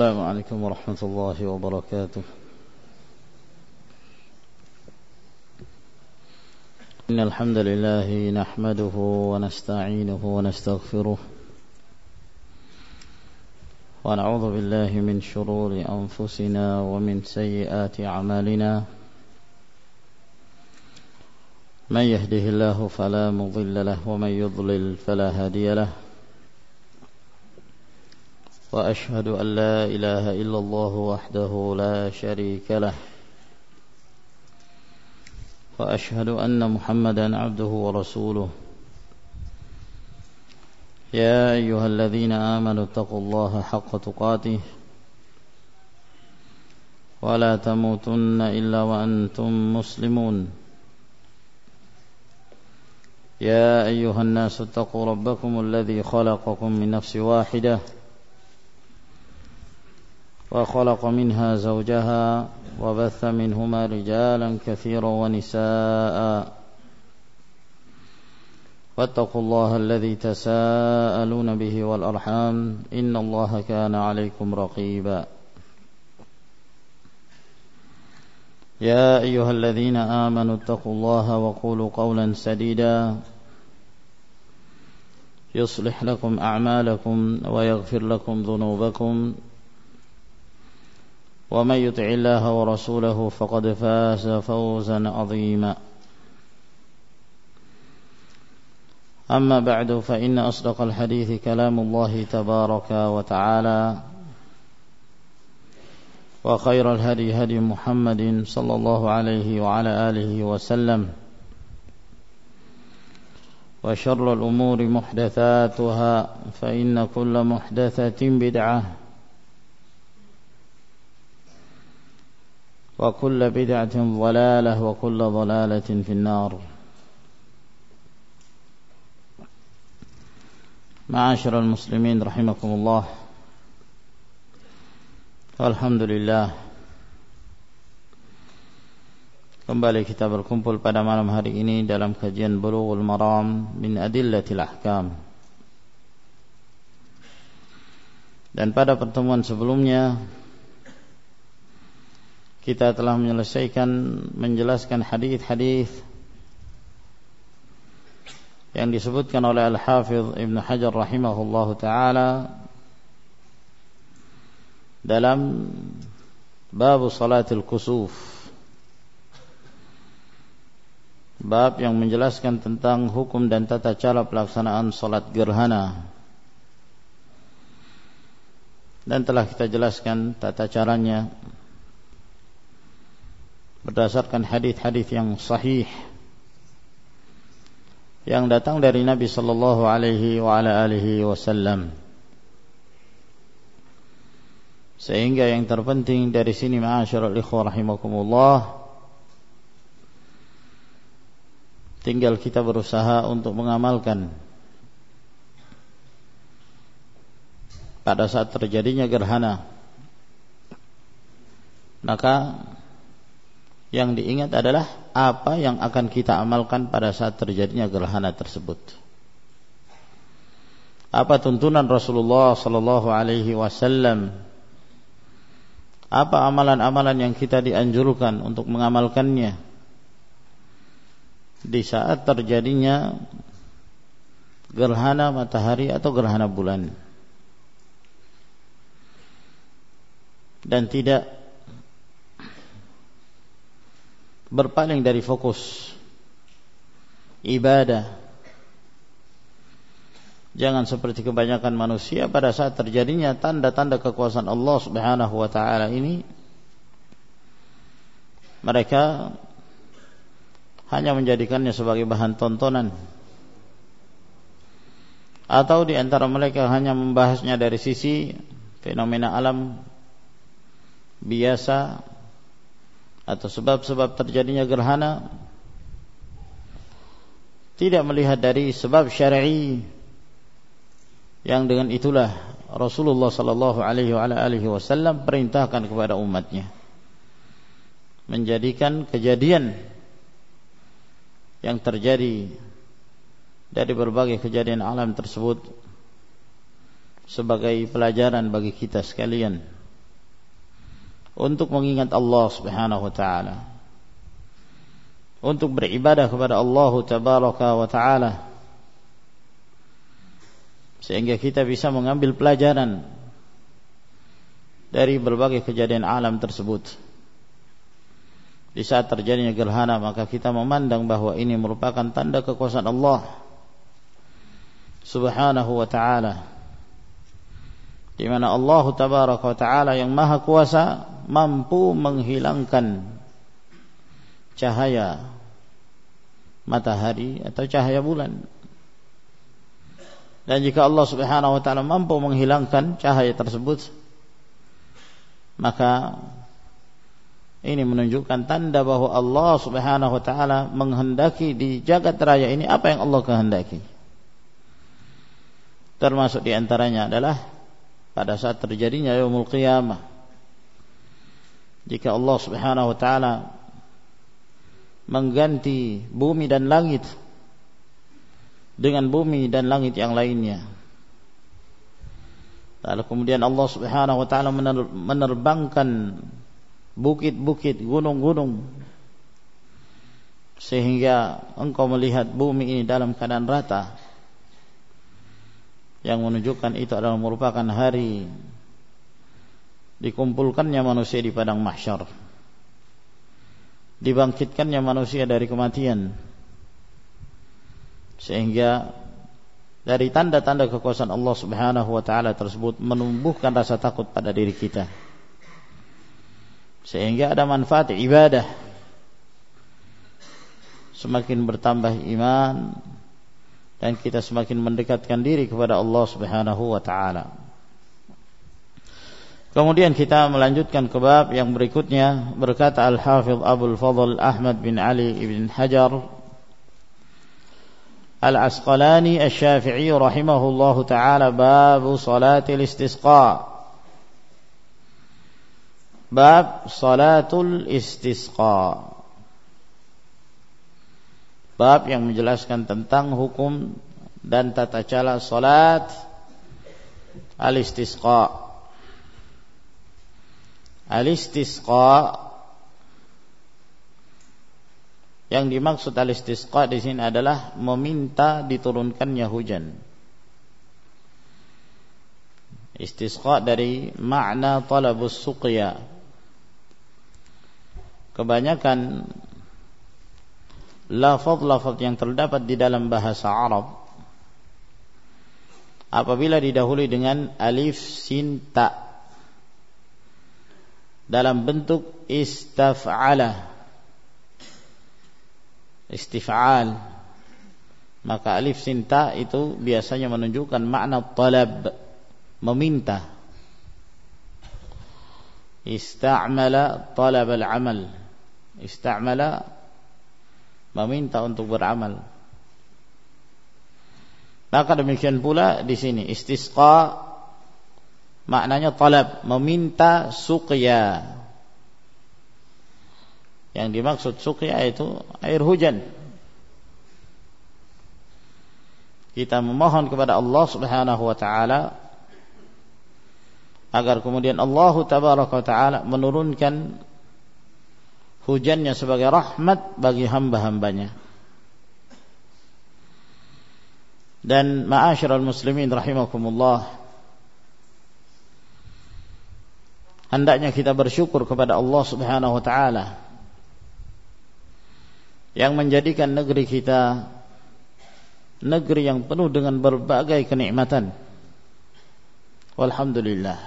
السلام عليكم ورحمة الله وبركاته. إن الحمد لله نحمده ونستعينه ونستغفره ونعوذ بالله من شرور أنفسنا ومن سيئات أعمالنا. من يهده الله فلا مضل له ومن يضلل فلا هادي له. وأشهد أن لا إله إلا الله وحده لا شريك له. وأشهد أن محمدا عبده ورسوله. يا أيها الذين آمنوا اتقوا الله حق تقاته ولا تموتن إلا وأنتم مسلمون. يا أيها الناس اتقوا ربكم الذي خلقكم من نفس واحدة وخلق منها زوجها وبث منهما رجالا كثيرا ونساء. واتقوا الله الذي تساءلون به والأرحام إن الله كان عليكم رقيبا. يا أيها الذين آمنوا اتقوا الله وقولوا قولا سديدا يصلح لكم أعمالكم ويغفر لكم ذنوبكم. ومن يطع الله ورسوله فقد فاز فوزا عظيما. أما بعد فإن أصدق الحديث كلام الله تبارك وتعالى وخير الهدي هدي محمد صلى الله عليه وعلى آله وسلم. وشر الأمور محدثاتها فإن كل محدثة بدعة وكل بدعة ضلالة وكل ضلالة في النار. معاشر المسلمين رحمكم الله. Alhamdulillah, kembali kita berkumpul pada malam hari ini dalam kajian Bulughul Maram min Adillatil Ahkam. Dan pada pertemuan sebelumnya kita telah menjelaskan hadis-hadis yang disebutkan oleh Al-Hafidh Ibn Hajar rahimahullahu ta'ala dalam bab salatil kusuf, bab yang menjelaskan tentang hukum dan tata cara pelaksanaan salat gerhana. Dan telah kita jelaskan tata caranya berdasarkan hadis-hadis yang sahih yang datang dari Nabi sallallahu alaihi wa ala alihi wasallam. Sehingga yang terpenting dari sini ma'asyiral ikhwah rahimakumullah, tinggal kita berusaha untuk mengamalkan pada saat terjadinya gerhana. Maka yang diingat adalah apa yang akan kita amalkan pada saat terjadinya gerhana tersebut. Apa tuntunan Rasulullah sallallahu alaihi wasallam? Apa amalan-amalan yang kita dianjurkan untuk mengamalkannya di saat terjadinya gerhana matahari atau gerhana bulan? Dan tidak berpaling dari fokus ibadah. Jangan seperti kebanyakan manusia pada saat terjadinya tanda-tanda kekuasaan Allah Subhanahu wa ta'ala ini, mereka hanya menjadikannya sebagai bahan tontonan, atau di antara mereka hanya membahasnya dari sisi fenomena alam biasa atau sebab-sebab terjadinya gerhana, tidak melihat dari sebab syar'i yang dengan itulah Rasulullah sallallahu alaihi wasallam perintahkan kepada umatnya, menjadikan kejadian yang terjadi dari berbagai kejadian alam tersebut sebagai pelajaran bagi kita sekalian, untuk mengingat Allah Subhanahu wa taala, untuk beribadah kepada Allah Tabaraka wa taala, sehingga kita bisa mengambil pelajaran dari berbagai kejadian alam tersebut. Di saat terjadinya gerhana, maka kita memandang bahwa ini merupakan tanda kekuasaan Allah Subhanahu wa ta'ala, di mana Allah Tabaraka wa ta'ala yang maha kuasa mampu menghilangkan cahaya matahari atau cahaya bulan. Dan jika Allah Subhanahu wa ta'ala mampu menghilangkan cahaya tersebut, maka ini menunjukkan tanda bahwa Allah Subhanahu wa ta'ala menghendaki di jagat raya ini apa yang Allah kehendaki. Termasuk diantaranya adalah pada saat terjadinya yaumul qiyamah, jika Allah Subhanahu wa ta'ala mengganti bumi dan langit dengan bumi dan langit yang lainnya, lalu kemudian Allah Subhanahu wa ta'ala menerbangkan bukit-bukit, gunung-gunung, sehingga engkau melihat bumi ini dalam keadaan rata, yang menunjukkan itu adalah merupakan hari dikumpulkannya manusia di padang mahsyar, dibangkitkannya manusia dari kematian, sehingga dari tanda-tanda kekuasaan Allah Subhanahu wa ta'ala tersebut menumbuhkan rasa takut pada diri kita, sehingga ada manfaat ibadah, semakin bertambah iman dan kita semakin mendekatkan diri kepada Allah Subhanahu wa ta'ala. Kemudian kita melanjutkan ke bab yang berikutnya. Berkata Al-Hafidh Abul Fadl Ahmad bin Ali ibn Hajar Al-Asqalani Asy-Syafi'i rahimahullahu ta'ala, bab salatil istisqa. Bab salatul istisqa, bab yang menjelaskan tentang hukum dan tata cara salat al-istisqa. Al-istisqa, yang dimaksud al-istisqa di sini adalah meminta diturunkannya hujan. Istisqa dari makna talabus suqya. Kebanyakan lafaz-lafaz yang terdapat di dalam bahasa Arab, apabila didahului dengan alif sin ta dalam bentuk istif'al, maka alif sin ta itu biasanya menunjukkan makna talab, meminta. Ista'mala talab al-amal, ista'mala meminta untuk beramal. Maka demikian pula di sini istisqa maknanya talab, meminta suqya. Yang dimaksud suqya itu air hujan. Kita memohon kepada Allah Subhanahu wa ta'ala agar kemudian Allah Tabaraka wa ta'ala menurunkan hujannya sebagai rahmat bagi hamba-hambanya. Dan ma'asyiral muslimin rahimakumullah, hendaknya kita bersyukur kepada Allah Subhanahu wa ta'ala yang menjadikan negeri kita negeri yang penuh dengan berbagai kenikmatan. Walhamdulillah.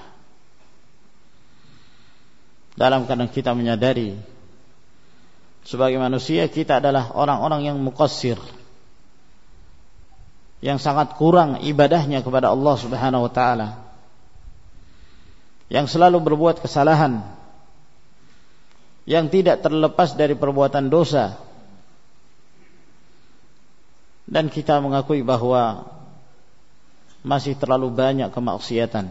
Dalam keadaan kita menyadari sebagai manusia kita adalah orang-orang yang muqassir, yang sangat kurang ibadahnya kepada Allah Subhanahu wa ta'ala, yang selalu berbuat kesalahan, yang tidak terlepas dari perbuatan dosa. Dan kita mengakui bahwa masih terlalu banyak kemaksiatan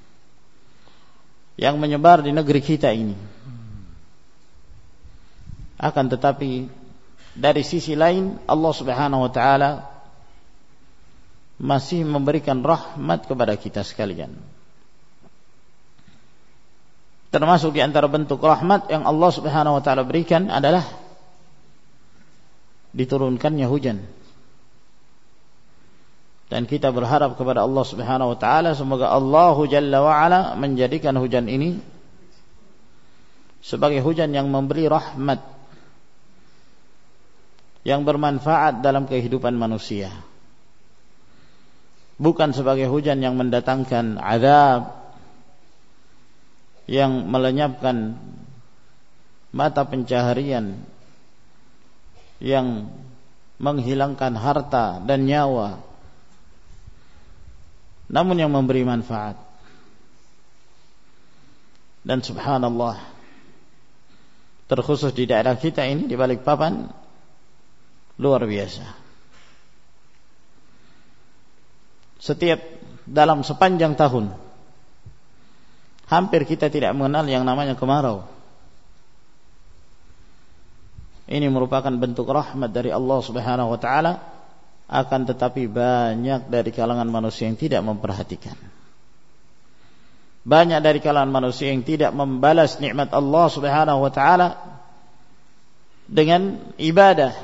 yang menyebar di negeri kita ini. Akan tetapi dari sisi lain Allah Subhanahu wa ta'ala masih memberikan rahmat kepada kita sekalian. termasuk di antara bentuk rahmat yang Allah Subhanahu wa taala berikan adalah diturunkannya hujan. Dan kita berharap kepada Allah Subhanahu wa taala semoga Allah Jalla wa ala menjadikan hujan ini sebagai hujan yang memberi rahmat, yang bermanfaat dalam kehidupan manusia, bukan sebagai hujan yang mendatangkan azab, yang melenyapkan mata pencaharian, yang menghilangkan harta dan nyawa, namun yang memberi manfaat. Dan subhanallah, terkhusus di daerah kita ini di Balikpapan, luar biasa. Setiap dalam sepanjang tahun hampir kita tidak mengenal yang namanya kemarau. Ini merupakan bentuk rahmat dari Allah Subhanahu wa taala, akan tetapi banyak dari kalangan manusia yang tidak memperhatikan. Banyak dari kalangan manusia yang tidak membalas nikmat Allah Subhanahu wa taala dengan ibadah,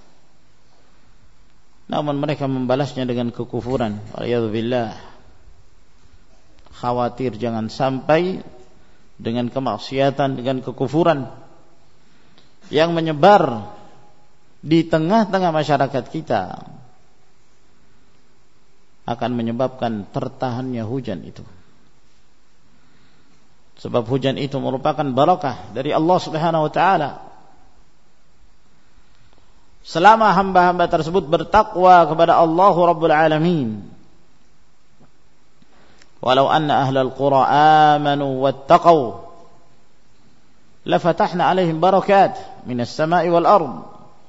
namun mereka membalasnya dengan kekufuran. Waliyadzubillah. Khawatir jangan sampai dengan kemaksiatan, dengan kekufuran yang menyebar di tengah-tengah masyarakat kita akan menyebabkan tertahannya hujan itu. Sebab hujan itu merupakan barakah dari Allah Subhanahu wa taala. Selama hamba-hamba tersebut bertakwa kepada Allah Rabbul Alamin. Walau anna ahlal qura amanu wattaqau lafatahna alaihim barakat minas sama'i wal ard.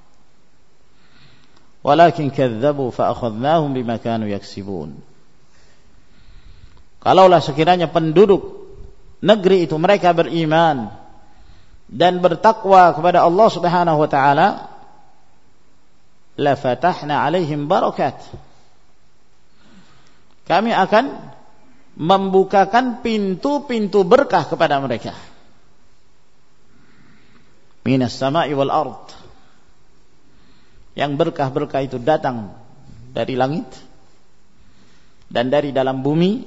Walakin kadzabu fa akhadnahum bima kanu yaksibun. Kalaulah sekiranya penduduk negeri itu mereka beriman dan bertakwa kepada Allah Subhanahu wa taala, la fatahna alaihim barakat. Kami akan membukakan pintu-pintu berkah kepada mereka. Minas sama'i wal ard. Yang berkah-berkah itu datang dari langit dan dari dalam bumi.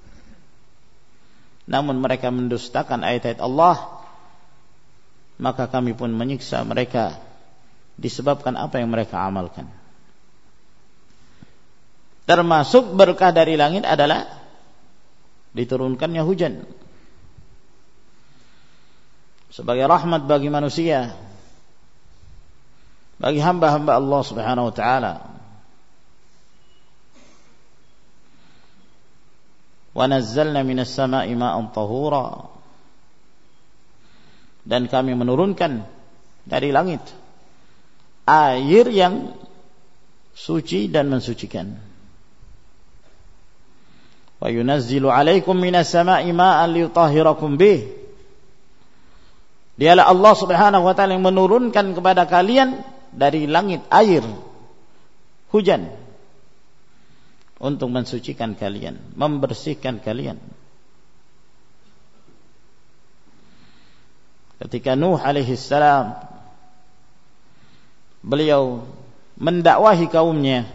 Namun mereka mendustakan ayat-ayat Allah, maka kami pun menyiksa mereka disebabkan apa yang mereka amalkan. Termasuk berkah dari langit adalah diturunkannya hujan sebagai rahmat bagi manusia, bagi hamba-hamba Allah Subhanahu wa taala. Wa nazzalna minas sama'i ma'an tahura. Dan kami menurunkan dari langit air yang suci dan mensucikan. Wa yunazzilu 'alaikum minas sama'i ma'an liyutahhirakum bih. Dialah Allah Subhanahu wa taala yang menurunkan kepada kalian dari langit air, hujan, untuk mensucikan kalian, membersihkan kalian. Ketika Nuh alaihi salam beliau mendakwahi kaumnya,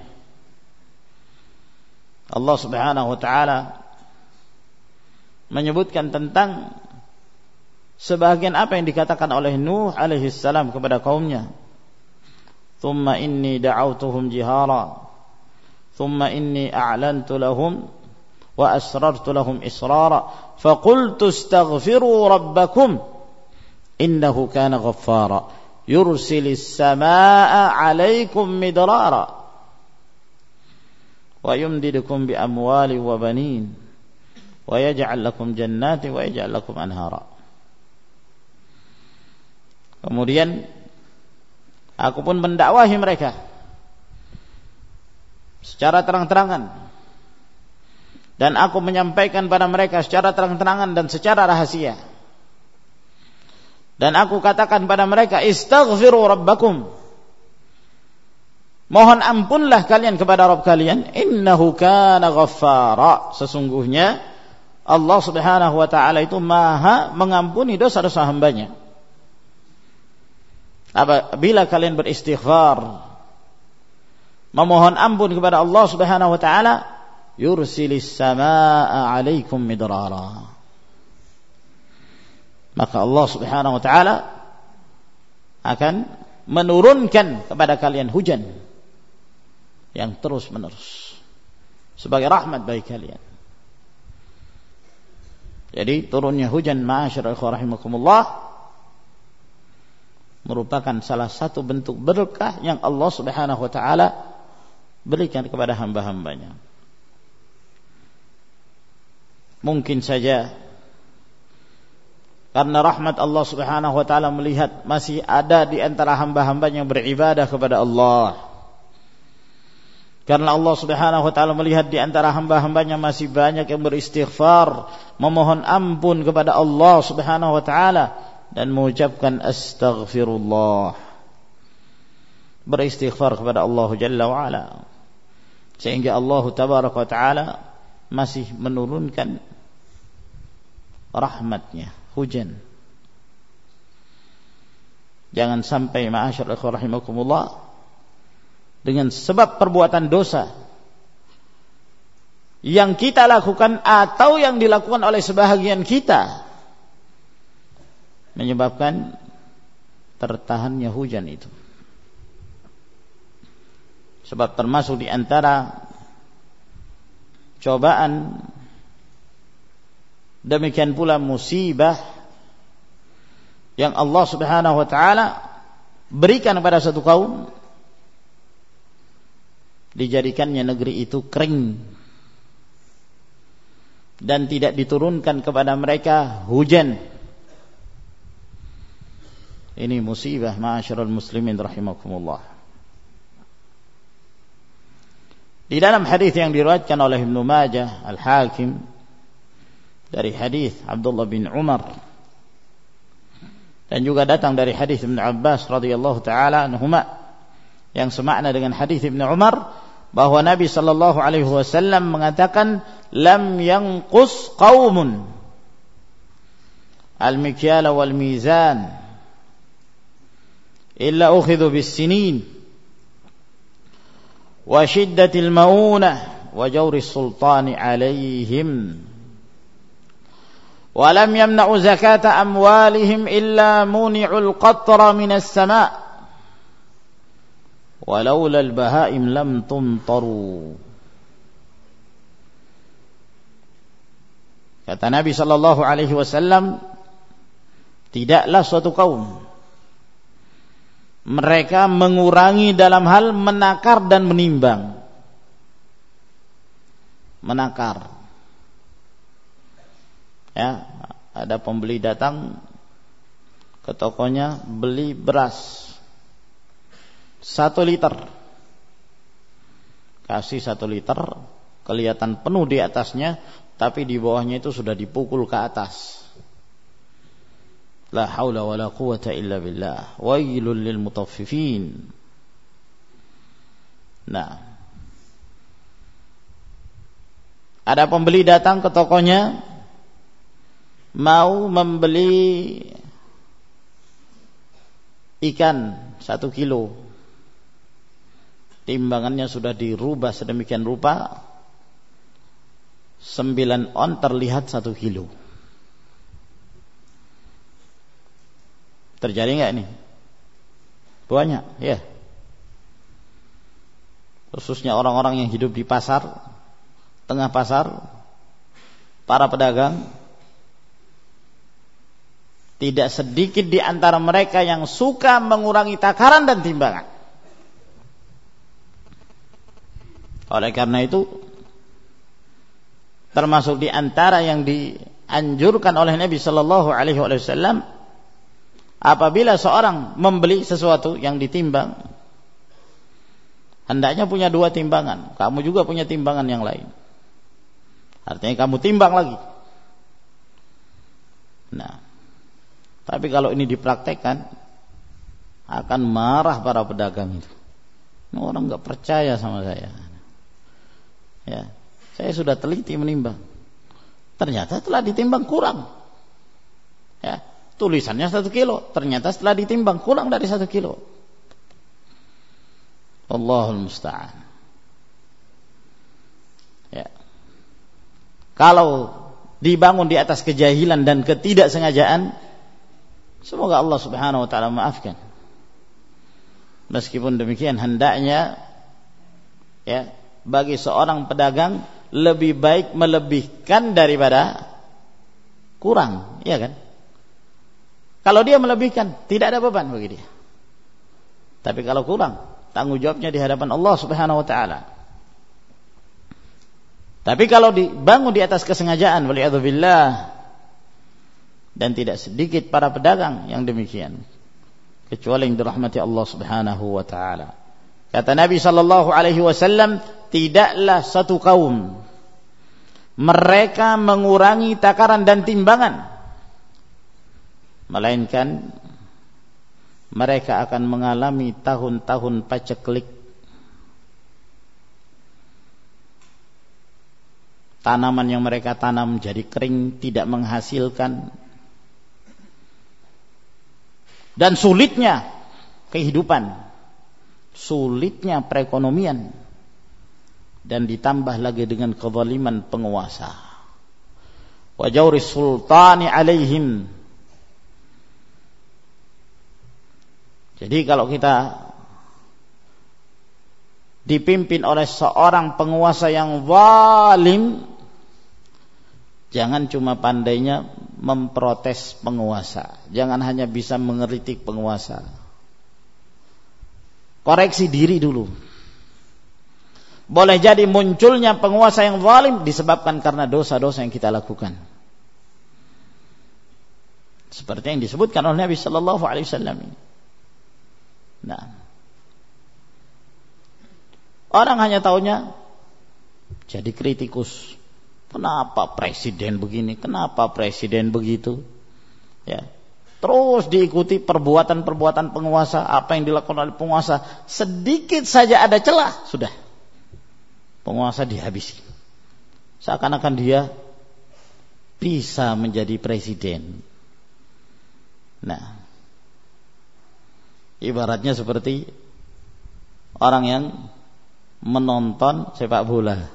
Allah Subhanahu wa taala menyebutkan tentang sebahagian apa yang dikatakan oleh Nuh alaihi salam kepada kaumnya. Thumma inni da'awtuhum jihara, thumma inni a'lantu lahum wa asrartu lahum israra, faqultu astaghfiru rabbakum innahu kana ghaffara yursilis samaa'a 'alaikum midrara wa yumdidukum bi amwali wa banin wa yaj'al lakum jannati wa yaj'al lakum anhara. Kemudian aku pun mendakwahi mereka secara terang-terangan, dan aku menyampaikan pada mereka secara terang-terangan dan secara rahasia, dan aku katakan pada mereka, istaghfiru rabbakum, mohon ampunlah kalian kepada Rabb kalian, innahu kana ghaffara, sesungguhnya Allah Subhanahu wa ta'ala itu maha mengampuni dosa-dosa hambanya. Apabila kalian beristighfar, memohon ampun kepada Allah Subhanahu wa ta'ala, yursilis samaa'a 'alaikum midrara, maka Allah Subhanahu wa ta'ala akan menurunkan kepada kalian hujan yang terus-menerus sebagai rahmat bagi kalian. Jadi turunnya hujan, ma'asyiral ikhwah rahimakumullah, merupakan salah satu bentuk berkah yang Allah Subhanahu wa ta'ala berikan kepada hamba-hambanya. Mungkin saja karena rahmat Allah Subhanahu wa ta'ala melihat masih ada di antara hamba-hambanya yang beribadah kepada Allah. Karena Allah Subhanahu wa ta'ala melihat di antara hamba-hambanya masih banyak yang beristighfar, memohon ampun kepada Allah Subhanahu wa ta'ala dan mengucapkan astaghfirullah, beristighfar kepada Allah Jalla wa Ala, sehingga Allah Tabaraka wa ta'ala masih menurunkan rahmatnya, hujan. Jangan sampai ma'asyar ikhwah rahimakumullah, dengan sebab perbuatan dosa yang kita lakukan atau yang dilakukan oleh sebahagian kita menyebabkan tertahannya hujan itu. Sebab termasuk di antara cobaan, demikian pula musibah yang Allah Subhanahu wa ta'ala berikan kepada satu kaum, dijadikannya negeri itu kering dan tidak diturunkan kepada mereka hujan. Ini musibah ma'asyiral muslimin rahimakumullah. Di dalam hadis yang diriwayatkan oleh Ibnu Majah, Al-Hakim, dari hadis Abdullah bin Umar, dan juga datang dari hadis Ibnu Abbas radhiyallahu taala anhuma, yang semakna dengan hadis Ibnu Umar, bahwa Nabi sallallahu alaihi wasallam mengatakan, lam yanqus qaumun al-mikyala wal mizan illa ukhidhu bis-sinin wa shiddatil maunah wa jawri sultani alaihim wa lam yamna'u zakata amwalihim illa muni'ul qatra minas sama' walaula al-bahaim lam tumtaru. Kata Nabi sallallahu alaihi wasallam, tidaklah suatu kaum mereka mengurangi dalam hal menakar dan menimbang. Menakar, ya, ada pembeli datang ke tokonya beli beras 1 liter, kasih 1 liter, kelihatan penuh di atasnya, tapi di bawahnya itu sudah dipukul ke atas. La haula wala quwata illa billah, wailul lil mutaffifin. Nah, ada pembeli datang ke tokonya mau membeli ikan 1 kilo. Timbangannya sudah dirubah sedemikian rupa, 9 on terlihat 1 kilo. Terjadi enggak ini? Banyak, ya. Khususnya orang-orang yang hidup di pasar, tengah pasar, para pedagang, tidak sedikit di antara mereka yang suka mengurangi takaran dan timbangan. Oleh karena itu, termasuk di antara yang dianjurkan oleh Nabi sallallahu alaihi wasallam, apabila seorang membeli sesuatu yang ditimbang, hendaknya punya 2 timbangan. Kamu juga punya timbangan yang lain. Artinya kamu timbang lagi. Nah, tapi kalau ini dipraktekkan, akan marah para pedagang itu. Orang enggak percaya sama saya. Ya, saya sudah teliti menimbang, ternyata telah ditimbang kurang. Ya, tulisannya 1 kilo, ternyata setelah ditimbang kurang dari 1 kilo. Allahul musta'an. Ya. Kalau dibangun di atas kejahilan dan ketidaksengajaan, semoga Allah Subhanahu wa taala maafkan. Meskipun demikian, hendaknya ya, bagi seorang pedagang lebih baik melebihkan daripada kurang, ya kan? Kalau dia melebihkan, tidak ada beban bagi dia. Tapi kalau kurang, tanggung jawabnya di hadapan Allah Subhanahu wa taala. Tapi kalau dibangun di atas kesengajaan, waliyadzubillah, dan tidak sedikit para pedagang yang demikian, kecuali yang dirahmati Allah Subhanahu wa taala. Kata Nabi sallallahu alaihi wasallam, tidaklah satu kaum mereka mengurangi takaran dan timbangan, melainkan mereka akan mengalami tahun-tahun paceklik. Tanaman yang mereka tanam jadi kering, tidak menghasilkan, dan sulitnya kehidupan, sulitnya perekonomian, dan ditambah lagi dengan kezaliman penguasa, wa jawris sultani alaihim. Jadi kalau kita dipimpin oleh seorang penguasa yang zalim, jangan cuma pandainya memprotes penguasa, jangan hanya bisa mengkritik penguasa. Koreksi diri dulu. Boleh jadi munculnya penguasa yang zalim disebabkan karena dosa-dosa yang kita lakukan. Seperti yang disebutkan oleh Nabi sallallahu alaihi wasallam. Nah, orang hanya taunya jadi kritikus. Kenapa presiden begini? Kenapa presiden begitu? Ya. Terus diikuti perbuatan-perbuatan penguasa, apa yang dilakukan oleh penguasa, sedikit saja ada celah, sudah penguasa dihabisi. Seakan-akan dia bisa menjadi presiden. Nah, ibaratnya seperti orang yang menonton sepak bola.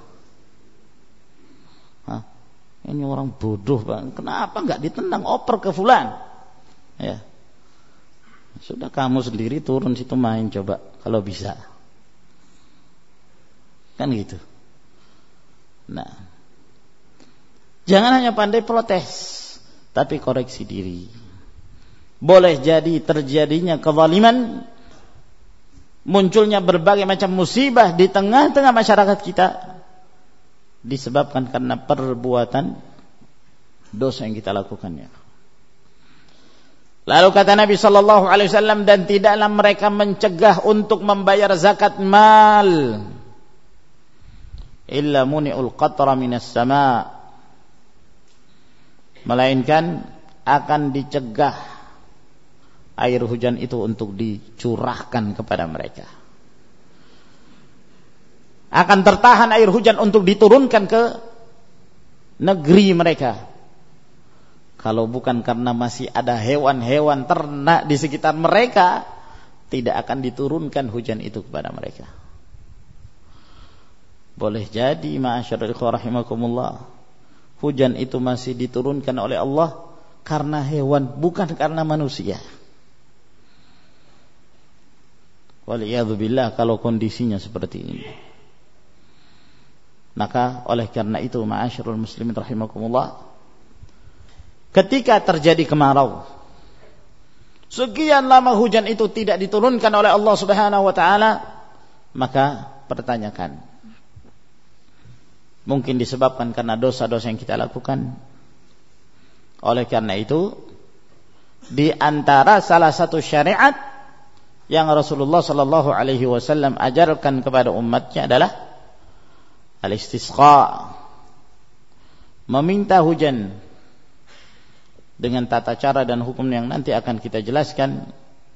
Ini orang bodoh bang, kenapa nggak ditendang, oper ke fulan? Ya, sudah kamu sendiri turun situ main coba kalau bisa, kan gitu. Nah, jangan hanya pandai protes, tapi koreksi diri. Boleh jadi terjadinya kezaliman, munculnya berbagai macam musibah di tengah-tengah masyarakat kita, disebabkan karena perbuatan dosa yang kita lakukannya. Lalu kata Nabi sallallahu alaihi wasallam, dan tidaklah mereka mencegah untuk membayar zakat mal illa muni'ul qatra minas sama, melainkan akan dicegah air hujan itu untuk dicurahkan kepada mereka. Akan tertahan air hujan untuk diturunkan ke negeri mereka. Kalau bukan karena masih ada hewan-hewan ternak di sekitar mereka, tidak akan diturunkan hujan itu kepada mereka. Boleh jadi ma'asyiral ikhwah rahimakumullah, hujan itu masih diturunkan oleh Allah karena hewan, bukan karena manusia. Waliyadzubillah kalau kondisinya seperti ini. Maka oleh karena itu ma'asyiral muslimin rahimakumullah, ketika terjadi kemarau, sekian lama hujan itu tidak diturunkan oleh Allah Subhanahu wa taala, maka pertanyakan, mungkin disebabkan karena dosa-dosa yang kita lakukan. Oleh karena itu, di antara salah satu syariat yang Rasulullah sallallahu alaihi wasallam ajarkan kepada umatnya adalah al-istisqa, meminta hujan dengan tata cara dan hukum yang nanti akan kita jelaskan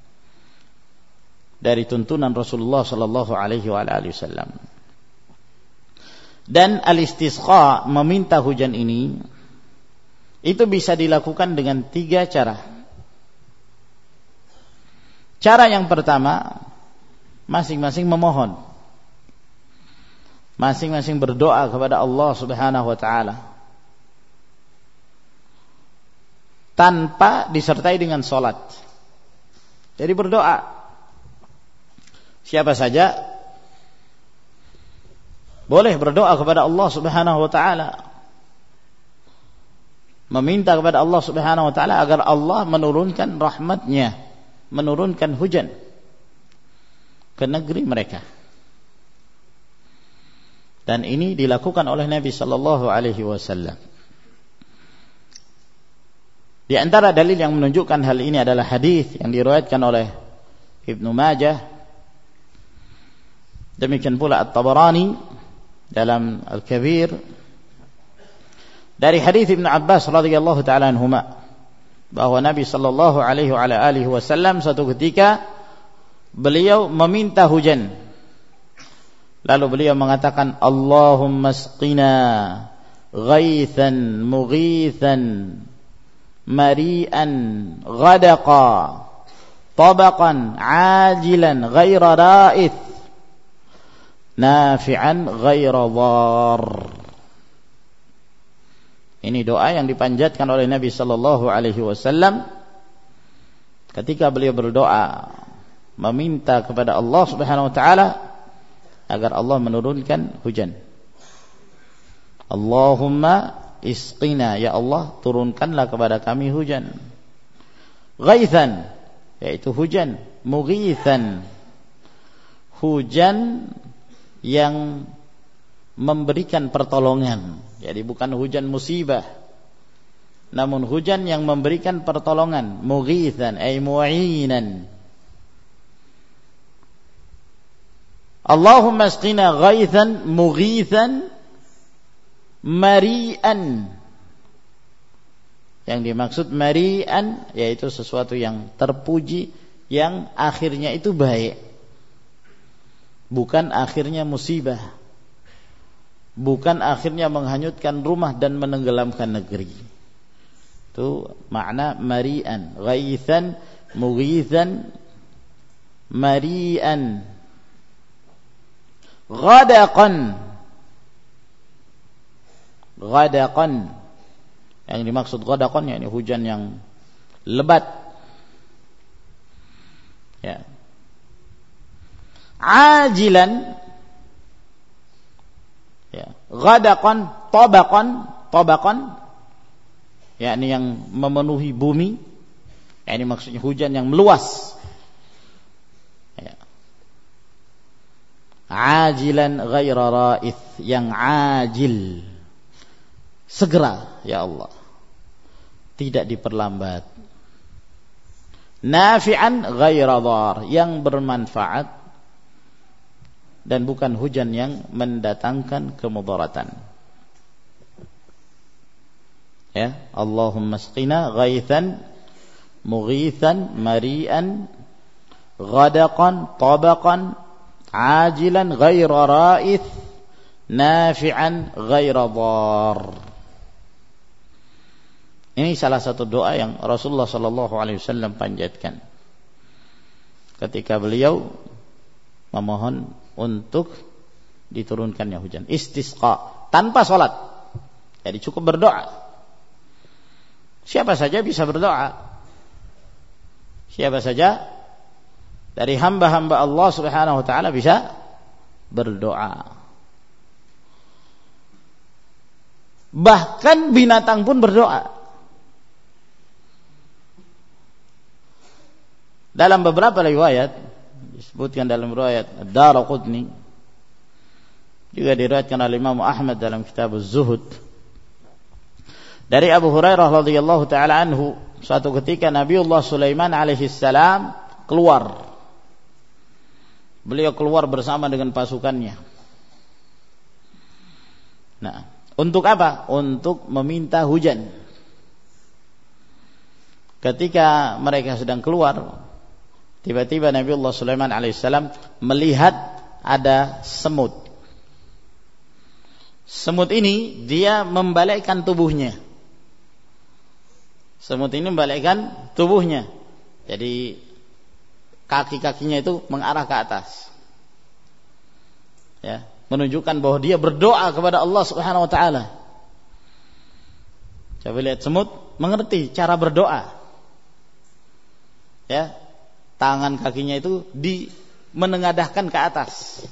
dari tuntunan Rasulullah sallallahu alaihi wasallam. Dan al-istisqa, meminta hujan ini, itu bisa dilakukan dengan 3 cara. Cara yang pertama, masing-masing memohon, masing-masing berdoa kepada Allah Subhanahu wa taala tanpa disertai dengan salat. Jadi berdoa siapa saja boleh berdoa kepada Allah Subhanahu wa taala, meminta kepada Allah Subhanahu wa taala agar Allah menurunkan rahmat-Nya, menurunkan hujan ke negeri mereka. Dan ini dilakukan oleh Nabi sallallahu alaihi wasallam. Di antara dalil yang menunjukkan hal ini adalah hadis yang diriwayatkan oleh Ibnu Majah, demikian pula At-Tabarani dalam Al-Kabir, dari hadis Ibnu Abbas radhiyallahu taala anhuma, bahwa Nabi sallallahu alaihi wasallam suatu ketika beliau meminta hujan, lalu beliau mengatakan, Allahumma asqina ghaithan mughithan mari'an ghadaqa tabaqan ajilan ghaira ra'ith nafi'an ghaira dhar. Ini doa yang dipanjatkan oleh Nabi sallallahu alaihi wasallam ketika beliau berdoa meminta kepada Allah Subhanahu wa taala agar Allah menurunkan hujan. Allahumma isqina, ya Allah turunkanlah kepada kami hujan. Ghaithan, yaitu hujan. Mughithan, hujan yang memberikan pertolongan. Jadi bukan hujan musibah, namun hujan yang memberikan pertolongan. Mughithan ay mu'inan. Allahumma asqina ghaithan mughithan mari'an. Yang dimaksud mari'an yaitu sesuatu yang terpuji, yang akhirnya itu baik, bukan akhirnya musibah, bukan akhirnya menghanyutkan rumah dan menenggelamkan negeri. Itu makna mari'an. Ghaithan mughithan mari'an. Ghadaqan, ghadaqan, yang dimaksud ghadaqan yakni hujan yang lebat, ya. Ajilan, ya. Ghadaqan tabaqan, tabaqan yakni yang memenuhi bumi, yakni maksudnya hujan yang meluas, ya. Ajilan ghaira ra'ith, yang ajil, segera ya Allah, tidak diperlambat. Nafi'an ghaira dhar, yang bermanfaat dan bukan hujan yang mendatangkan kemudaratan. Ya, Allahumma asqina ghaithan mughithan mari'an ghadaqan tabaqan ajilan ghaira ra'ith nafi'an ghaira dhar. Ini salah satu doa yang Rasulullah sallallahu alaihi wasallam panjatkan ketika beliau memohon untuk diturunkannya hujan. Istisqa tanpa salat. Jadi cukup berdoa. Siapa saja bisa berdoa. Siapa saja dari hamba-hamba Allah Subhanahu wa taala bisa berdoa. Bahkan binatang pun berdoa. Dalam beberapa riwayat disebutkan dalam riwayat Ad-Daraqutni, juga diriwayatkan oleh Imam Ahmad dalam kitab Az-Zuhud, dari Abu Hurairah radhiyallahu taala anhu, suatu ketika Nabiullah Sulaiman alaihi salam keluar. Beliau keluar bersama dengan pasukannya. Nah, untuk apa? Untuk meminta hujan. Ketika mereka sedang keluar, tiba-tiba Nabiullah Sulaiman alaihissalam melihat ada semut. Semut ini dia membalikkan tubuhnya. Semut ini membalikkan tubuhnya. Jadi kaki-kakinya itu mengarah ke atas. Ya, menunjukkan bahwa dia berdoa kepada Allah Subhanahu wa taala. Coba lihat semut mengerti cara berdoa. Ya, tangan kakinya itu menengadahkan ke atas.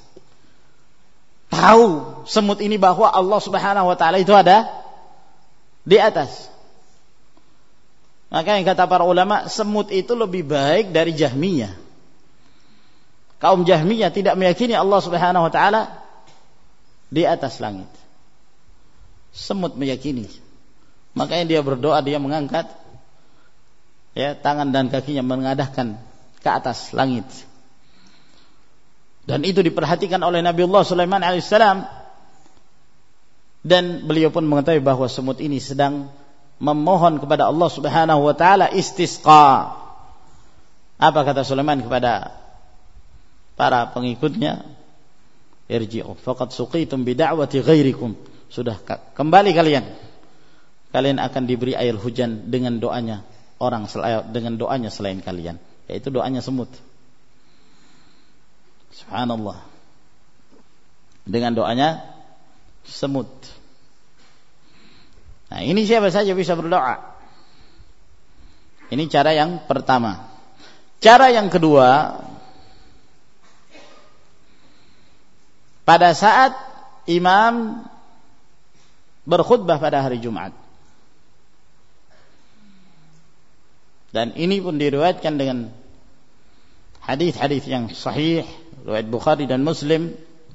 Tahu semut ini bahwa Allah Subhanahu wa taala itu ada di atas. Maka yang kata para ulama, semut itu lebih baik dari Jahmiyah. Kaum Jahmiyah tidak meyakini Allah Subhanahu wa taala di atas langit. Semut meyakini. Makanya dia berdoa, dia mengangkat ya tangan dan kakinya menengadahkan ke atas langit. Dan itu diperhatikan oleh Nabiullah Sulaiman alaihissalam, dan beliau pun mengetahui bahwa semut ini sedang memohon kepada Allah Subhanahu wa taala istisqa. Apa kata Sulaiman kepada para pengikutnya? Irji'u faqad suqitum bi da'wati ghairikum. Sudah kembali kalian. Kalian akan diberi air hujan dengan doanya selain kalian, yaitu doanya semut. Subhanallah. Dengan doanya semut. Nah, ini siapa saja bisa berdoa. Ini cara yang pertama. Cara yang kedua, pada saat imam berkhutbah pada hari Jumat. Dan ini pun diriwayatkan dengan hadis-hadis yang sahih, riwayat Bukhari dan Muslim,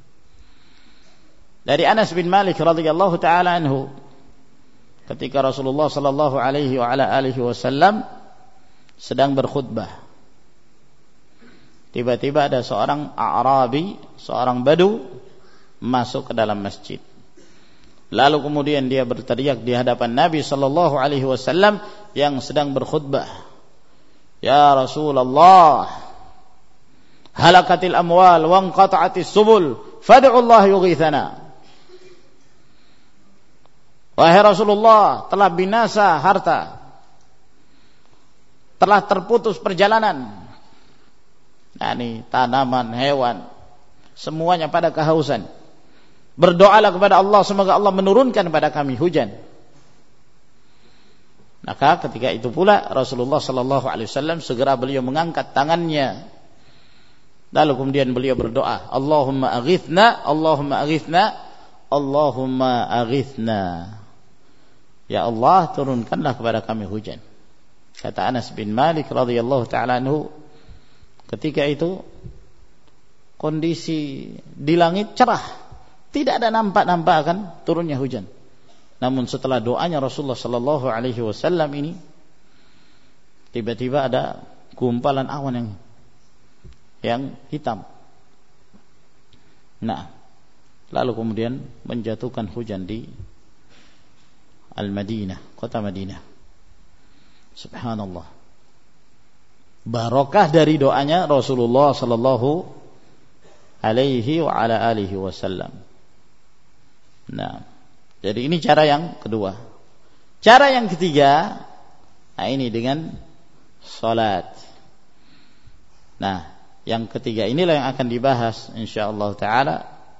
dari Anas bin Malik radhiyallahu taala anhu, ketika Rasulullah sallallahu alaihi wa ala alihi wasallam sedang berkhutbah, tiba-tiba ada seorang A'rabi, seorang Badu masuk ke dalam masjid. Lalu kemudian dia berteriak di hadapan Nabi sallallahu alaihi wasallam yang sedang berkhutbah, "Ya Rasulullah, halakatil amwal wa inqata'atis subul, fad'u Allah yughithana." Wahai Rasulullah, telah binasa harta, telah terputus perjalanan. Nah, ini tanaman, hewan, semuanya pada kehausan. Berdoalah kepada Allah, semoga Allah menurunkan kepada kami hujan. Maka ketika itu pula Rasulullah sallallahu alaihi wasallam segera beliau mengangkat tangannya. Lalu kemudian beliau berdoa, Allahumma aghithna, Allahumma aghithna, Allahumma aghithna. Ya Allah, turunkanlah kepada kami hujan. Kata Anas bin Malik radhiyallahu ta'ala anhu, ketika itu kondisi di langit cerah, tidak ada nampak-nampak akan turunnya hujan. Namun setelah doanya Rasulullah sallallahu alaihi wasallam ini, tiba-tiba ada gumpalan awan yang hitam. Nah, lalu kemudian menjatuhkan hujan di Al-Madinah, kota Madinah. Subhanallah. Barokah dari doanya Rasulullah sallallahu alaihi wa ala alihi wasallam. Nah, jadi ini cara yang kedua. Cara yang ketiga, nah ini dengan salat. Nah, yang ketiga inilah yang akan dibahas insyaallah taala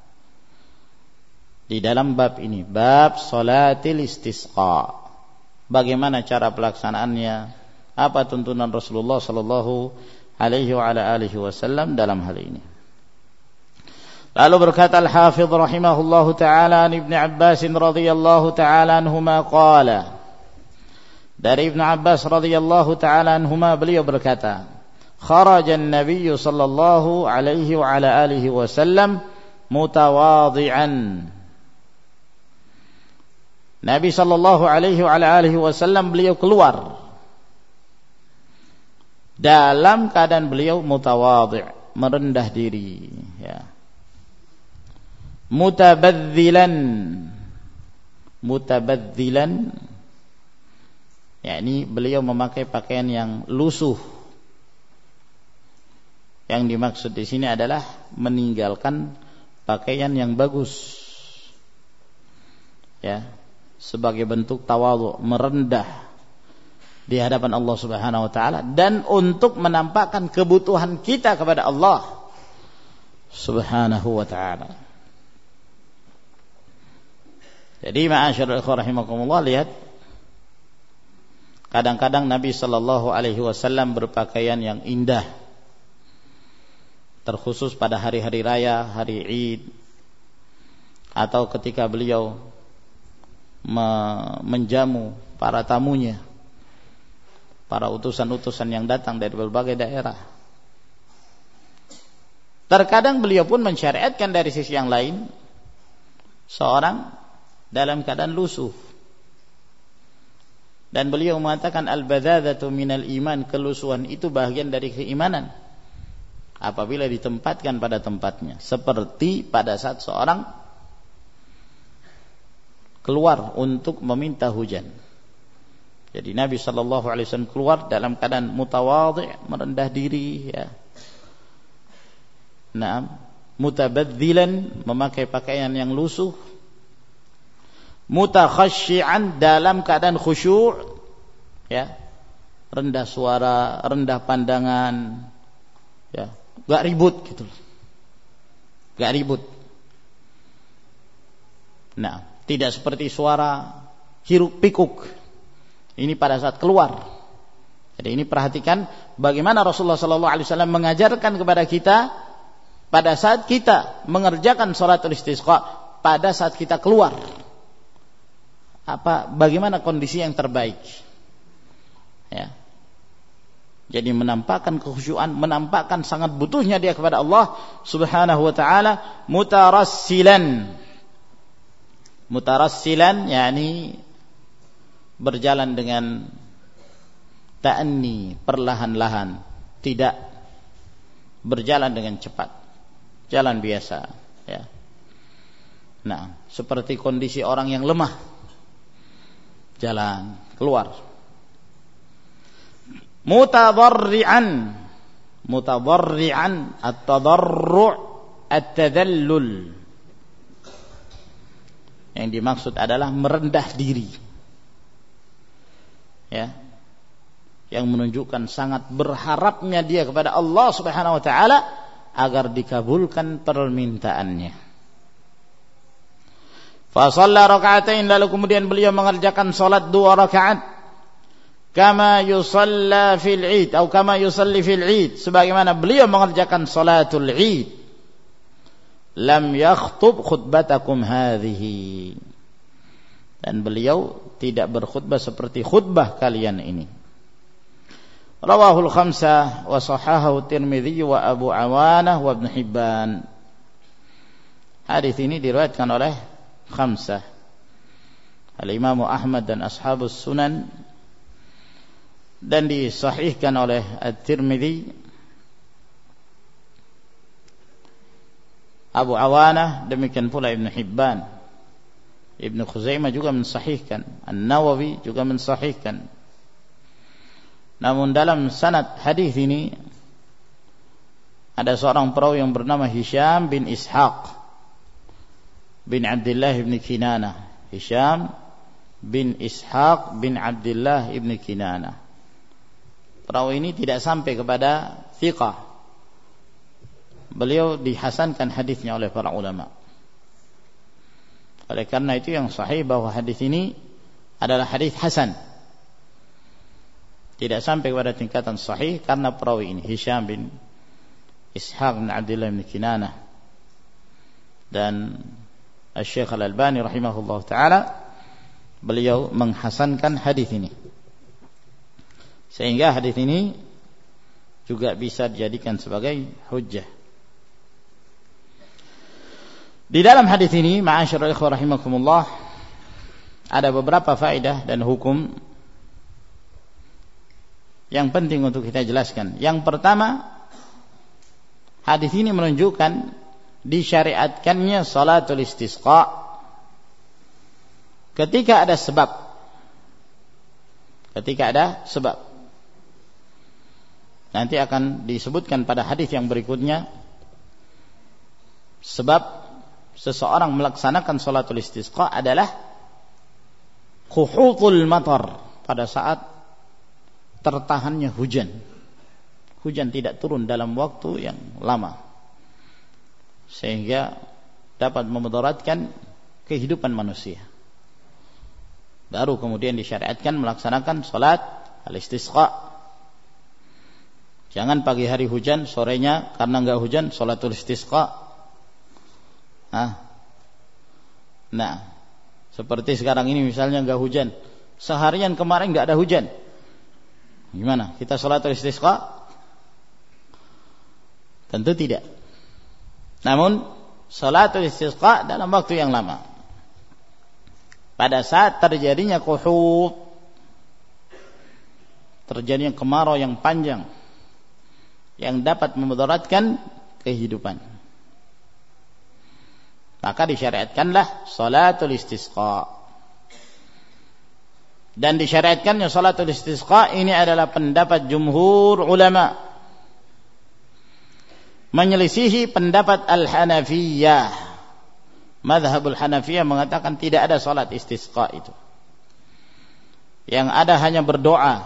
di dalam bab ini, bab salatil istisqa. Bagaimana cara pelaksanaannya? Apa tuntunan Rasulullah sallallahu alaihi wa ala alihi wasallam dalam hal ini? Lalu berkata Al-Hafidh rahimahullahu taala an Ibnu Abbas radhiyallahu taala anhuma qala. Dari Ibnu Abbas radhiyallahu taala anhuma beliau berkata, kharaja an-nabiy sallallahu alaihi wa ala alihi wasallam mutawadhi'an. Nabi sallallahu alaihi wa ala alihi wasallam beliau keluar dalam keadaan beliau mutawadhi', merendah diri, ya. Mutabadzilan, yakni beliau memakai pakaian yang lusuh. Yang dimaksud di sini adalah meninggalkan pakaian yang bagus, ya, sebagai bentuk tawadhu, merendah di hadapan Allah Subhanahu wa taala dan untuk menampakkan kebutuhan kita kepada Allah Subhanahu wa taala. Jadi ma'asyiral ikhwah rahimakumullah, lihat kadang-kadang Nabi sallallahu alaihi wasallam berpakaian yang indah, terkhusus pada hari-hari raya, hari Id, atau ketika beliau menjamu para tamunya, para utusan-utusan yang datang dari berbagai daerah. Terkadang beliau pun mensyariatkan dari sisi yang lain, seorang dalam keadaan lusuh. Dan beliau mengatakan al-badadatu minal iman, kelusuhan itu bagian dari keimanan apabila ditempatkan pada tempatnya, seperti pada saat seorang keluar untuk meminta hujan. Jadi Nabi sallallahu alaihi wasallam keluar dalam keadaan mutawadhi', merendah diri, ya. Naam, mutabadzilan, memakai pakaian yang lusuh, mutakhashsyi'an, dalam keadaan khusyuk, ya. Rendah suara, rendah pandangan, ya. Gak ribut gitu loh. Gak ribut. Nah, tidak seperti suara hiruk pikuk. Ini pada saat keluar. Jadi ini perhatikan bagaimana Rasulullah sallallahu alaihi wasallam mengajarkan kepada kita pada saat kita mengerjakan salatul istisqa, pada saat kita keluar. Bagaimana kondisi yang terbaik? Ya. Jadi menampakkan kekhusyuan, menampakkan sangat butuhnya dia kepada Allah Subhanahu wa taala, mutarassilan. Mutarassilan yakni berjalan dengan ta'anni, perlahan-lahan, tidak berjalan dengan cepat. Jalan biasa, ya. Nah, seperti kondisi orang yang lemah. Jalan keluar. Mutadarri'an, at-tadarru', at-tadallul. Yang dimaksud adalah merendah diri, ya, yang menunjukkan sangat berharapnya dia kepada Allah Subhanahu wa taala agar dikabulkan permintaannya. Fa shalla raka'atain, lalu kemudian beliau mengerjakan salat 2 rakaat. Kama yusalla fil Id, atau kama yusalli fil Id, sebagaimana beliau mengerjakan salatul Id. Lam yakhtub khutbatakum hadhihi, dan beliau tidak berkhutbah seperti khutbah kalian ini. Rawahul khamsah wa sahahahu Tirmidzi wa Abu Awanah wa Ibn Hibban. Hadis ini diriwayatkan oleh khamsah, Al-Imam Ahmad dan ashabus sunan, dan disahihkan oleh At-Tirmidzi, Abu Awanah, demikian pula Ibn Hibban. Ibn Khuzaimah juga mensahihkan, An-Nawawi juga mensahihkan. Namun dalam sanad hadis ini ada seorang perawi yang bernama Hisham bin Ishaq bin Abdullah ibn Kinanah. Hisham bin Ishaq bin Abdullah ibn Kinanah. Perawi ini tidak sampai kepada thiqah. Beliau dihasankan hadisnya oleh para ulama. Oleh karena itu yang sahih bahwa hadis ini adalah hadis hasan, tidak sampai kepada tingkatan sahih karena perawi ini Hisham bin Ishaq bin Abdullah bin Kinanah. Dan Syekh Al-Albani rahimahullah ta'ala, beliau menghasankan hadis ini, sehingga hadis ini juga bisa dijadikan sebagai hujjah. Di dalam hadis ini, ma'asyiral ikhwah rahimakumullah, ada beberapa faedah dan hukum yang penting untuk kita jelaskan. Yang pertama, hadis ini menunjukkan disyariatkannya salatul istisqa ketika ada sebab. Ketika ada sebab. Nanti akan disebutkan pada hadis yang berikutnya sebab seseorang melaksanakan salatul istisqa adalah khuhutul matar, pada saat tertahannya hujan. Hujan tidak turun dalam waktu yang lama, sehingga dapat memudaratkan kehidupan manusia. Baru kemudian disyariatkan melaksanakan salat al-istisqa. Jangan pagi hari hujan, sorenya karena enggak hujan salatul istisqa. Nah, seperti sekarang ini misalnya enggak hujan, seharian kemarin enggak ada hujan. Gimana? Kita salatul istisqa? Tentu tidak. Namun salatul istisqa dalam waktu yang lama. Pada saat terjadinya kuhut, terjadinya kemarau yang panjang yang dapat memudaratkan kehidupan, maka disyariatkanlah salatul istisqa. Dan disyariatkannya salatul istisqa ini adalah pendapat jumhur ulama, menyelisihi pendapat Al-Hanafiyah. Mazhabul Hanafiyah mengatakan tidak ada salat istisqa itu. Yang ada hanya berdoa.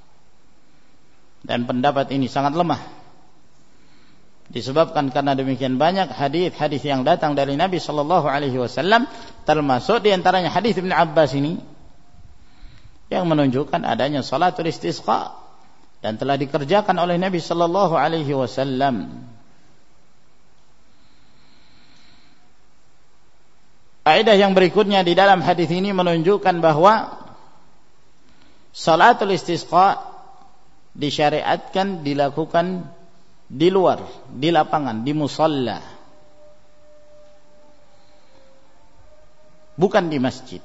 Dan pendapat ini sangat lemah. Disebabkan karena demikian banyak hadis-hadis yang datang dari Nabi sallallahu alaihi wasallam, termasuk di antaranya hadis Ibnu Abbas ini yang menunjukkan adanya salatul istisqa dan telah dikerjakan oleh Nabi sallallahu alaihi wasallam. Kaidah yang berikutnya di dalam hadis ini menunjukkan bahwa salatul istisqa disyariatkan dilakukan di luar, di lapangan, di musalla, bukan di masjid.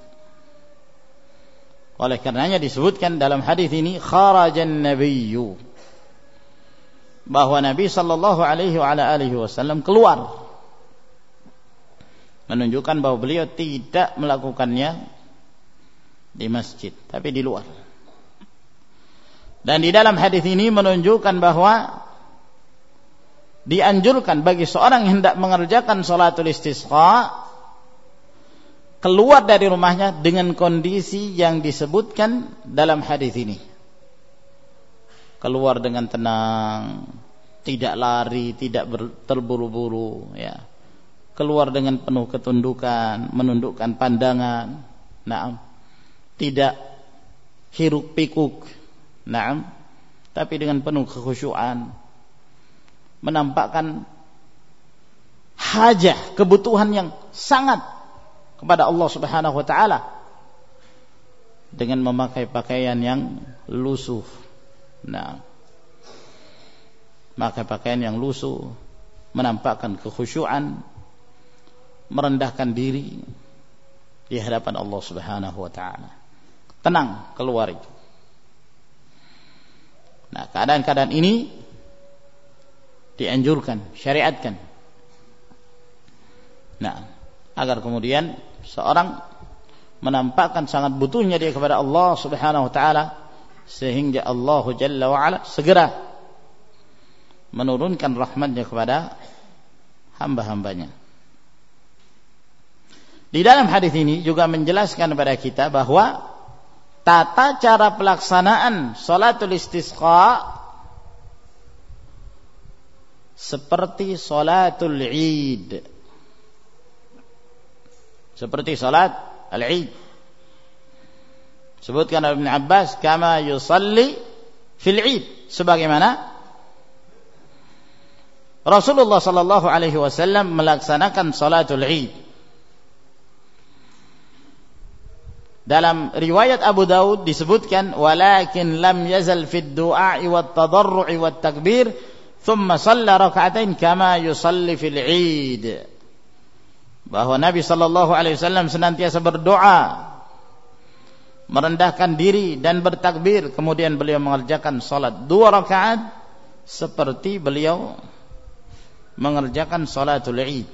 Oleh karenanya disebutkan dalam hadis ini kharajan nabiyyu, bahwa Nabi sallallahu alaihi wasallam keluar, menunjukkan bahwa beliau tidak melakukannya di masjid, tapi di luar. Dan di dalam hadis ini menunjukkan bahwa dianjurkan bagi seorang yang hendak mengerjakan salatul istisqa keluar dari rumahnya dengan kondisi yang disebutkan dalam hadis ini. Keluar dengan tenang, tidak lari, tidak terburu-buru, ya. Keluar dengan penuh ketundukan, menundukkan pandangan, tidak hiruk pikuk, tapi dengan penuh kekhusyuan, menampakkan hajah, kebutuhan yang sangat kepada Allah Subhanahu wa taala dengan memakai pakaian yang lusuh. Memakai pakaian yang lusuh menampakkan kekhusyuan, merendahkan diri di hadapan Allah Subhanahu wa taala. Tenang keluar itu. Nah, keadaan-keadaan ini dianjurkan, syariatkan. Nah, agar kemudian seorang menampakkan sangat butuhnya dia kepada Allah Subhanahu wa taala, sehingga Allah Jalla wa Ala segera menurunkan rahmatnya kepada hamba-hambanya. Di dalam hadis ini juga menjelaskan kepada kita bahwa tata cara pelaksanaan salatul istisqa seperti salatul Id, seperti salat al-Id. Sebutkan oleh Ibnu Abbas, kama yusalli fil Id, sebagaimana Rasulullah sallallahu alaihi wasallam melaksanakan salatul Id. Dalam riwayat Abu Daud disebutkan, walakin lam yazal fid du'a'i wat tadarru'i wat takbir thumma shalla rak'atain kama yusalli fil 'id. Bahwa Nabi sallallahu alaihi wasallam senantiasa berdoa, merendahkan diri dan bertakbir, kemudian beliau mengerjakan salat 2 rakaat seperti beliau mengerjakan salatul 'id.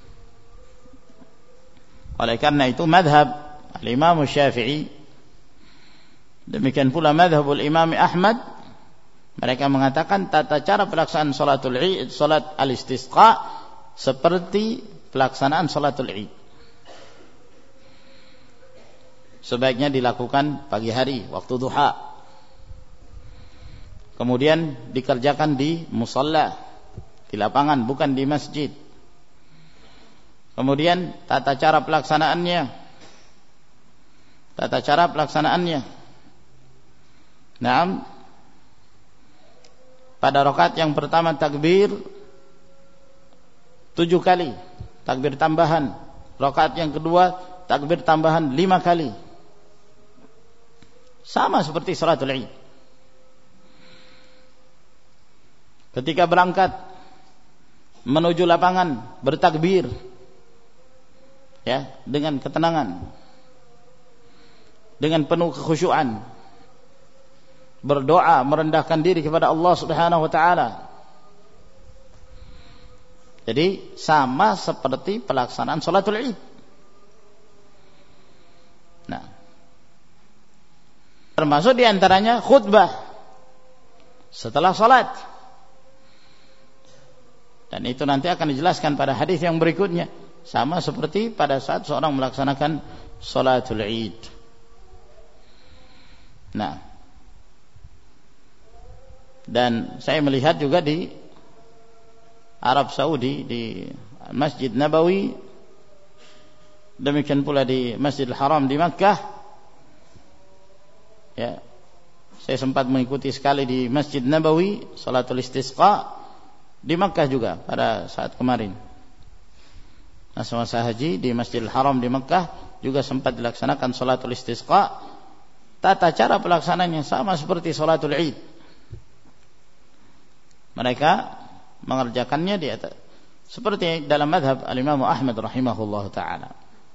Oleh karena itu madhab Al-Imam Syafi'i, demikian pula madhabul Imam Ahmad, mereka mengatakan tata cara pelaksanaan salatul Id, salat al-istisqa seperti pelaksanaan salatul Id. Sebaiknya dilakukan pagi hari waktu duha. kemudian dikerjakan di musalla, di lapangan, bukan di masjid. Kemudian tata cara pelaksanaannya. Naam, pada rakaat yang pertama takbir 7 kali, takbir tambahan. Rakaat yang kedua takbir tambahan 5 kali. Sama seperti salatul Id. Ketika berangkat menuju lapangan bertakbir, ya, dengan ketenangan, dengan penuh kekhusyuan, berdoa merendahkan diri kepada Allah Subhanahu wa taala. Jadi sama seperti pelaksanaan salatul Id. Nah, termasuk di antaranya khutbah setelah salat. Dan itu nanti akan dijelaskan pada hadis yang berikutnya, sama seperti pada saat seorang melaksanakan salatul Id. Nah, dan saya melihat juga di Arab Saudi, di Masjid Nabawi, demikian pula di Masjidil Haram di Makkah. Ya, saya sempat mengikuti sekali di Masjid Nabawi salatul istisqa di Makkah juga pada saat kemarin. Masa haji di Masjidil Haram di Makkah juga sempat dilaksanakan salatul istisqa. Tata cara pelaksanaannya sama seperti salatul Id. Mereka mengerjakannya di atas seperti dalam mazhab al-Imam Ahmad rahimahullah taala.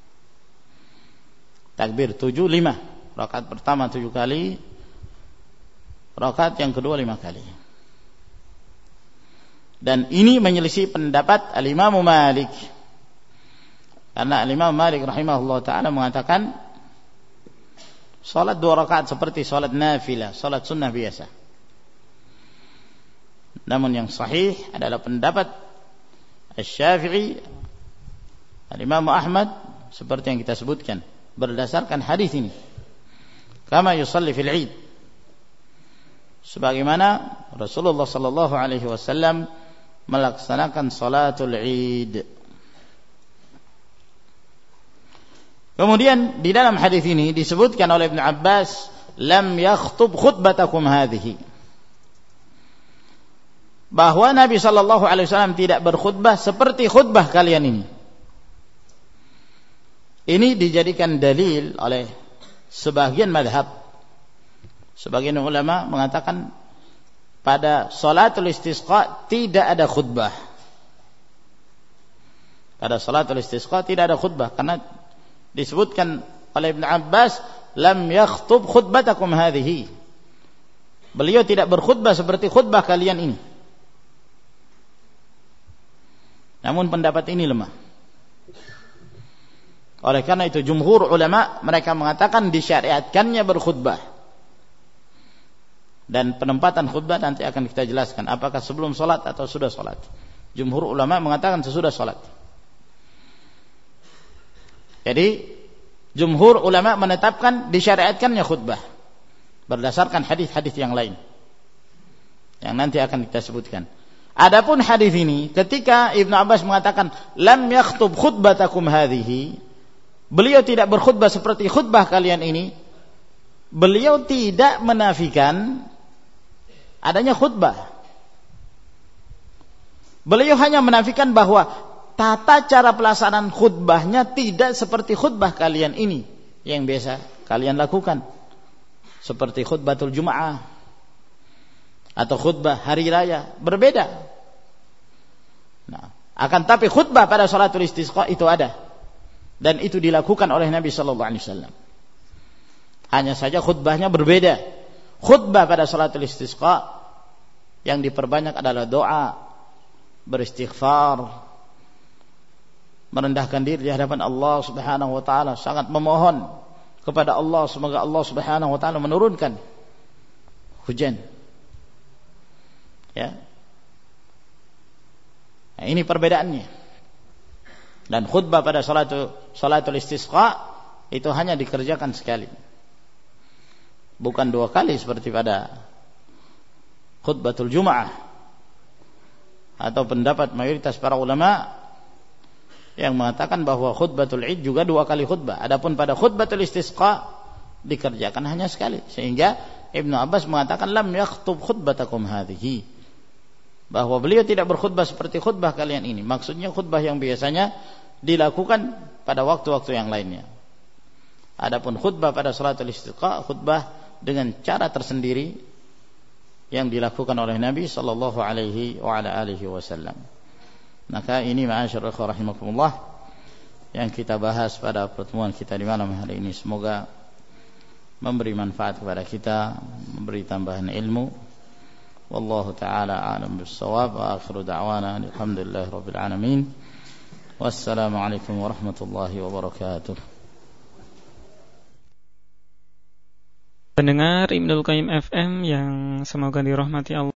Takbir 7-5, rakaat pertama 7 kali, rakaat yang kedua 5 kali. Dan ini menyelisih pendapat al-Imam Malik. Karena al-Imam Malik rahimahullah taala mengatakan salat 2 rakaat seperti salat nafilah, salat sunnah biasa. Namun yang sahih adalah pendapat Asy-Syafi'i, Al-Imam Ahmad, seperti yang kita sebutkan berdasarkan hadis ini. Kama yusalli fil Id, sebagaimana Rasulullah sallallahu alaihi wasallam melaksanakan salatul Id. Kemudian di dalam hadis ini disebutkan oleh Ibnu Abbas, lam yakhtub khutbatakum hadhihi, bahwa Nabi sallallahu alaihi wasallam tidak berkhutbah seperti khutbah kalian ini. Ini dijadikan dalil oleh sebagian mazhab. Sebagian ulama mengatakan pada salatul istisqa tidak ada khutbah. Pada salatul istisqa tidak ada khutbah karena disebutkan oleh Ibnu Abbas, lam yakhtub khutbatakum hadhihi. Beliau tidak berkhutbah seperti khutbah kalian ini. Namun pendapat ini lemah. Oleh karena itu jumhur ulama mereka mengatakan disyariatkannya berkhutbah. Dan penempatan khutbah nanti akan kita jelaskan apakah sebelum salat atau sudah salat. Jumhur ulama mengatakan sesudah salat. Jadi jumhur ulama menetapkan disyariatkannya khutbah berdasarkan hadis-hadis yang lain yang nanti akan kita sebutkan. Adapun hadis ini ketika Ibnu Abbas mengatakan lam yakhtub khutbatakum hadhihi, beliau tidak berkhutbah seperti khutbah kalian ini, beliau tidak menafikan adanya khutbah. Beliau hanya menafikan bahwa tata cara pelaksanaan khutbahnya tidak seperti khutbah kalian ini yang biasa kalian lakukan, seperti khutbatul Jum'ah atau khutbah hari raya, berbeda. Nah, akan tapi khutbah pada salatul istisqa itu ada dan itu dilakukan oleh Nabi sallallahu alaihi wasallam. Hanya saja khutbahnya berbeda. Khutbah pada salatul istisqa yang diperbanyak adalah doa, beristighfar, merendahkan diri di hadapan Allah Subhanahu wa taala, sangat memohon kepada Allah semoga Allah Subhanahu wa taala menurunkan hujan. Ya. Nah, ini perbedaannya. Dan khutbah pada salatul istisqa itu hanya dikerjakan sekali. Bukan 2 kali seperti pada khutbatul Jum'ah, atau pendapat mayoritas para ulama yang mengatakan bahwa khutbatul Id juga 2 kali khutbah. Adapun pada khutbatul istisqa dikerjakan hanya sekali, sehingga Ibnu Abbas mengatakan lam yakhtub khutbatakum hadhihi, bahwa beliau tidak berkhutbah seperti khutbah kalian ini. Maksudnya khutbah yang biasanya dilakukan pada waktu-waktu yang lainnya. Adapun khutbah pada salatul istisqa, khutbah dengan cara tersendiri yang dilakukan oleh Nabi sallallahu alaihi wa ala alihi wasallam. Maka ini ma'asyiral ikhwah rahimakumullah yang kita bahas pada pertemuan kita di malam hari ini. Semoga memberi manfaat kepada kita, memberi tambahan ilmu. Wallahu taala a'lam bis-shawab, wa akhiru da'wana alhamdulillahirabbil alamin. Wassalamu alaikum warahmatullahi wabarakatuh. Pendengar Ibnul Qayyim FM yang semoga dirahmati Allah.